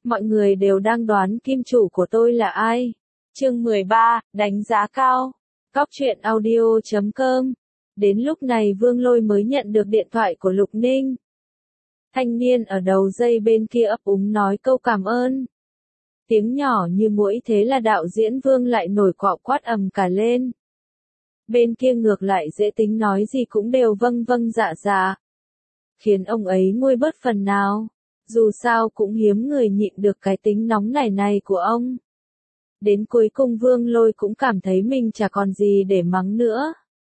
Mọi người đều đang đoán kim chủ của tôi là ai. Chương 13, đánh giá cao. Cóc truyện audio.com. Đến lúc này Vương Lôi mới nhận được điện thoại của Lục Ninh. Thanh niên ở đầu dây bên kia ấp úng nói câu cảm ơn. Tiếng nhỏ như muỗi, thế là đạo diễn Vương lại nổi quạo quát ầm cả lên. Bên kia ngược lại dễ tính, nói gì cũng đều vâng vâng dạ dạ. Khiến ông ấy nguôi bớt phần nào. Dù sao cũng hiếm người nhịn được cái tính nóng này của ông. Đến cuối cùng Vương Lôi cũng cảm thấy mình chả còn gì để mắng nữa.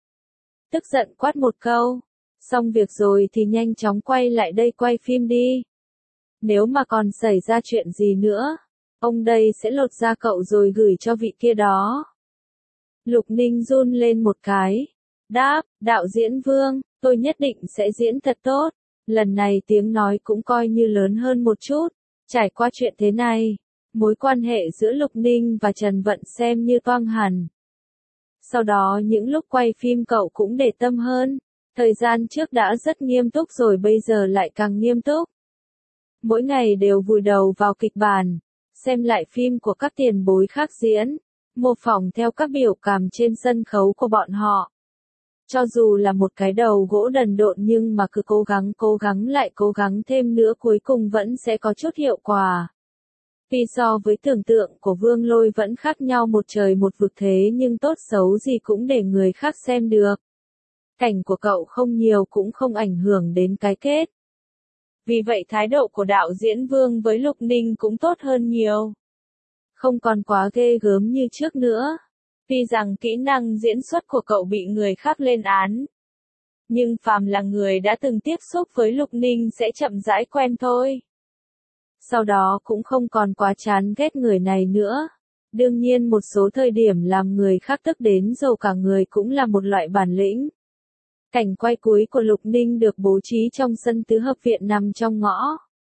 Tức giận quát một câu. Xong việc rồi thì nhanh chóng quay lại đây quay phim đi. Nếu mà còn xảy ra chuyện gì nữa, ông đây sẽ lột da cậu rồi gửi cho vị kia đó. Lục Ninh run lên một cái. Đáp, đạo diễn Vương, tôi nhất định sẽ diễn thật tốt. Lần này tiếng nói cũng coi như lớn hơn một chút. Trải qua chuyện thế này, mối quan hệ giữa Lục Ninh và Trần Vận xem như toang hẳn. Sau đó những lúc quay phim cậu cũng để tâm hơn. Thời gian trước đã rất nghiêm túc rồi bây giờ lại càng nghiêm túc. Mỗi ngày đều vùi đầu vào kịch bản, xem lại phim của các tiền bối khác diễn, mô phỏng theo các biểu cảm trên sân khấu của bọn họ. Cho dù là một cái đầu gỗ đần độn nhưng mà cứ cố gắng lại cố gắng thêm nữa cuối cùng vẫn sẽ có chút hiệu quả. Vì so với tưởng tượng của Vương Lôi vẫn khác nhau một trời một vực thế nhưng tốt xấu gì cũng để người khác xem được. Cảnh của cậu không nhiều cũng không ảnh hưởng đến cái kết. Vì vậy thái độ của đạo diễn Vương với Lục Ninh cũng tốt hơn nhiều. Không còn quá ghê gớm như trước nữa. Tuy rằng kỹ năng diễn xuất của cậu bị người khác lên án. Nhưng phàm là người đã từng tiếp xúc với Lục Ninh sẽ chậm rãi quen thôi. Sau đó cũng không còn quá chán ghét người này nữa. Đương nhiên một số thời điểm làm người khác tức đến rầu cả người cũng là một loại bản lĩnh. Cảnh quay cuối của Lục Ninh được bố trí trong sân tứ hợp viện nằm trong ngõ.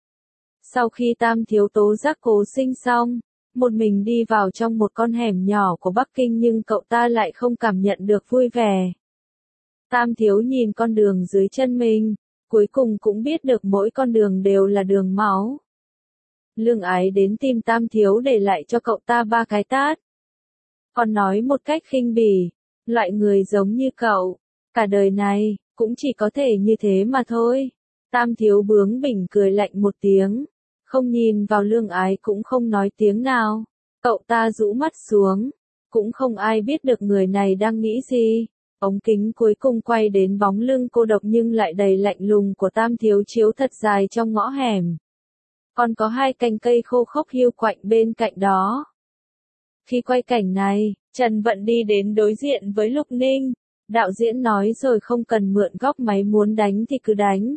Sau khi Tam thiếu tố giác cố sinh xong, một mình đi vào trong một con hẻm nhỏ của Bắc Kinh nhưng cậu ta lại không cảm nhận được vui vẻ. Tam thiếu nhìn con đường dưới chân mình, cuối cùng cũng biết được mỗi con đường đều là đường máu. Lương Ái đến tìm Tam thiếu để lại cho cậu ta 3 cái tát. Còn nói một cách khinh bỉ, loại người giống như cậu, cả đời này, cũng chỉ có thể như thế mà thôi. Tam thiếu bướng bỉnh cười lạnh một tiếng, không nhìn vào Lương Ái cũng không nói tiếng nào. Cậu ta rũ mắt xuống, cũng không ai biết được người này đang nghĩ gì. Ống kính cuối cùng quay đến bóng lưng cô độc nhưng lại đầy lạnh lùng của Tam thiếu chiếu thật dài trong ngõ hẻm. Còn có 2 cành cây khô khốc hiu quạnh bên cạnh đó. Khi quay cảnh này, Trần Vận đi đến đối diện với Lục Ninh. Đạo diễn nói rồi không cần mượn góc máy, muốn đánh thì cứ đánh.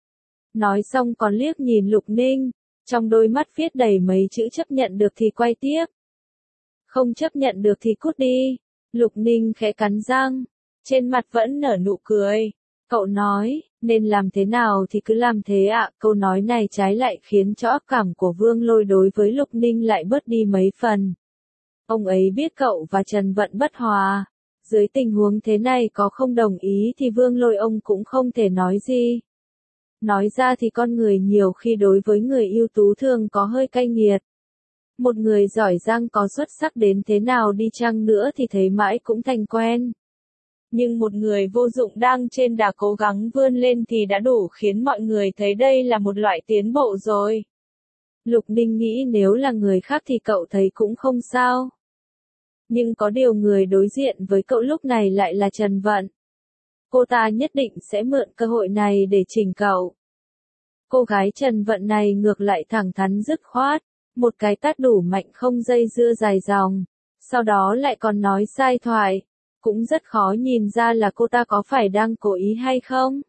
Nói xong còn liếc nhìn Lục Ninh, trong đôi mắt viết đầy mấy chữ chấp nhận được thì quay tiếp. Không chấp nhận được thì cút đi. Lục Ninh khẽ cắn răng, trên mặt vẫn nở nụ cười. Cậu nói, nên làm thế nào thì cứ làm thế ạ. Câu nói này trái lại khiến cho ác cảm của Vương Lôi đối với Lục Ninh lại bớt đi mấy phần. Ông ấy biết cậu và Trần Vận bất hòa. Dưới tình huống thế này có không đồng ý thì Vương Lôi ông cũng không thể nói gì. Nói ra thì con người nhiều khi đối với người ưu tú thường có hơi cay nghiệt. Một người giỏi giang có xuất sắc đến thế nào đi chăng nữa thì thấy mãi cũng thành quen. Nhưng một người vô dụng đang trên đà cố gắng vươn lên thì đã đủ khiến mọi người thấy đây là một loại tiến bộ rồi. Lục Ninh nghĩ nếu là người khác thì cậu thấy cũng không sao. Nhưng có điều người đối diện với cậu lúc này lại là Trần Vận. Cô ta nhất định sẽ mượn cơ hội này để chỉnh cậu. Cô gái Trần Vận này ngược lại thẳng thắn dứt khoát, một cái tát đủ mạnh không dây dưa dài dòng, sau đó lại còn nói sai thoại, cũng rất khó nhìn ra là cô ta có phải đang cố ý hay không.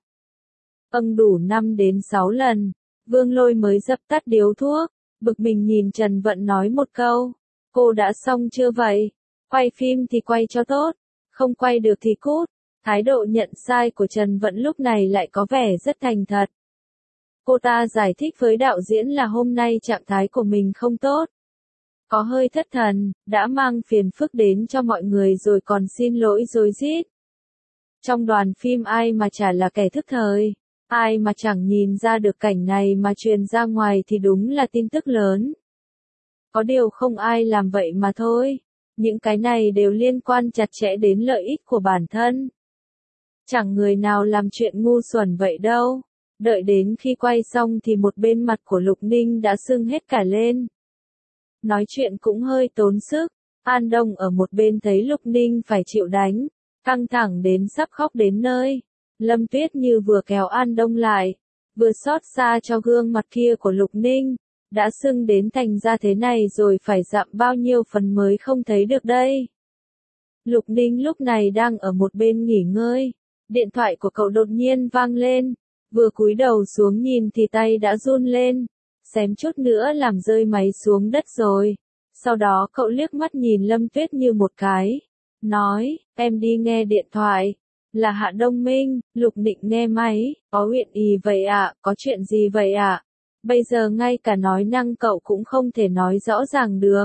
Đủ 5 đến 6 lần, Vương Lôi mới dập tắt điếu thuốc, bực mình nhìn Trần Vận nói một câu, cô đã xong chưa vậy? Quay phim thì quay cho tốt, không quay được thì cút. Thái độ nhận sai của Trần Vận lúc này lại có vẻ rất thành thật. Cô ta giải thích với đạo diễn là hôm nay trạng thái của mình không tốt. Có hơi thất thần, đã mang phiền phức đến cho mọi người rồi còn xin lỗi rối rít. Trong đoàn phim ai mà chả là kẻ thức thời. Ai mà chẳng nhìn ra được cảnh này mà truyền ra ngoài thì đúng là tin tức lớn. Có điều không ai làm vậy mà thôi. Những cái này đều liên quan chặt chẽ đến lợi ích của bản thân. Chẳng người nào làm chuyện ngu xuẩn vậy đâu. Đợi đến khi quay xong thì một bên mặt của Lục Ninh đã sưng hết cả lên. Nói chuyện cũng hơi tốn sức. An Đông ở một bên thấy Lục Ninh phải chịu đánh, căng thẳng đến sắp khóc đến nơi. Lâm Tuyết Như vừa kéo An Đông lại, vừa xót xa cho gương mặt kia của Lục Ninh. Đã sưng đến thành ra thế này rồi phải dặm bao nhiêu phần mới không thấy được đây. Lục Ninh lúc này đang ở một bên nghỉ ngơi. Điện thoại của cậu đột nhiên vang lên. Vừa cúi đầu xuống nhìn thì tay đã run lên. Xém chút nữa làm rơi máy xuống đất rồi. Sau đó cậu liếc mắt nhìn Lâm Tuyết Như một cái. Nói, em đi nghe điện thoại. Là Hạ Đông Minh. Lục Định nghe máy. Có chuyện gì vậy ạ? Có chuyện gì vậy ạ? Bây giờ ngay cả nói năng cậu cũng không thể nói rõ ràng được.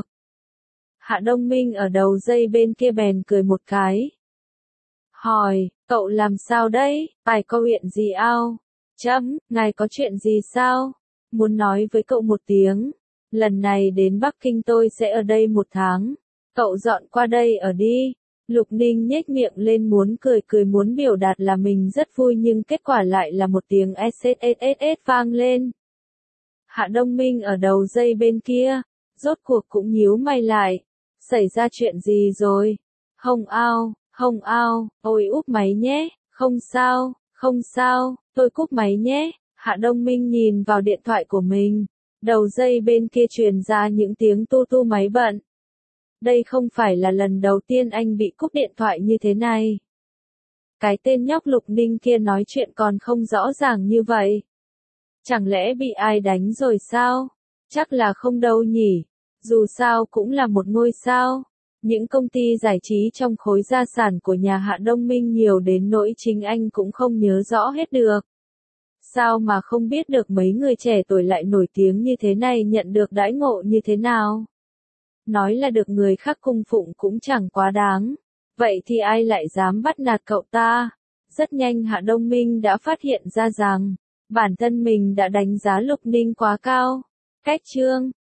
Hạ Đông Minh ở đầu dây bên kia bèn cười một cái. Hỏi, cậu làm sao đấy? Phải có chuyện gì ao? Ngài có chuyện gì sao? Muốn nói với cậu một tiếng. Lần này đến Bắc Kinh tôi sẽ ở đây 1 tháng. Cậu dọn qua đây ở đi. Lục Ninh nhếch miệng lên muốn cười muốn biểu đạt là mình rất vui nhưng kết quả lại là một tiếng SSSS vang lên. Hạ Đông Minh ở đầu dây bên kia, rốt cuộc cũng nhíu mày lại. Xảy ra chuyện gì rồi? Hồng ao, ôi úp máy nhé, không sao, tôi cúp máy nhé. Hạ Đông Minh nhìn vào điện thoại của mình, đầu dây bên kia truyền ra những tiếng tu tu máy bận. Đây không phải là lần đầu tiên anh bị cúp điện thoại như thế này. Cái tên nhóc Lục Ninh kia nói chuyện còn không rõ ràng như vậy. Chẳng lẽ bị ai đánh rồi sao? Chắc là không đâu nhỉ. Dù sao cũng là một ngôi sao. Những công ty giải trí trong khối gia sản của nhà Hạ Đông Minh nhiều đến nỗi chính anh cũng không nhớ rõ hết được. Sao mà không biết được mấy người trẻ tuổi lại nổi tiếng như thế này nhận được đãi ngộ như thế nào? Nói là được người khác cung phụng cũng chẳng quá đáng. Vậy thì ai lại dám bắt nạt cậu ta? Rất nhanh Hạ Đông Minh đã phát hiện ra rằng bản thân mình đã đánh giá Lục Ninh quá cao. Cách chương